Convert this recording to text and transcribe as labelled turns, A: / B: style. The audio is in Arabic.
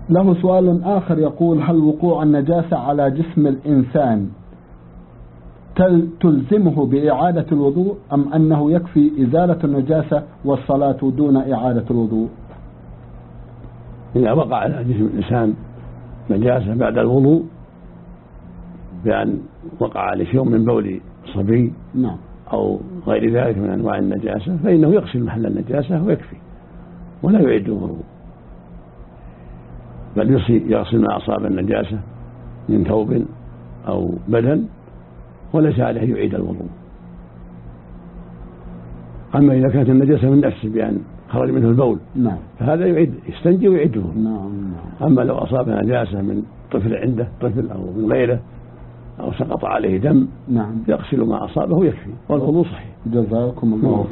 A: له سؤال آخر يقول: هل وقوع النجاسة على جسم الإنسان تلزمه بإعادة الوضوء، أم أنه يكفي إزالة النجاسة والصلاة دون إعادة الوضوء؟
B: إذا وقع على جسم الإنسان نجاسة بعد الوضوء بأن وقع عليه شيء من بول صبي
A: نعم
B: أو غير ذلك من أنواع النجاسة، فإنه يغسل محل النجاسة ويكفي ولا يعيد الوضوء، بل يغسل ما أصاب النجاسة من ثوب أو بدن وليس عليه يعيد الوضوء. أما إذا كانت النجاسة من نفسه بأن خرج منه البول
A: نعم
B: فهذا يستنجي ويعيده.
A: نعم.
B: أما لو أصاب نجاسة من طفل عنده طفل أو من غيره أو سقط عليه دم
A: نعم
B: يغسل ما أصابه ويكفي والوضوء صحيح.
A: جزاكم الله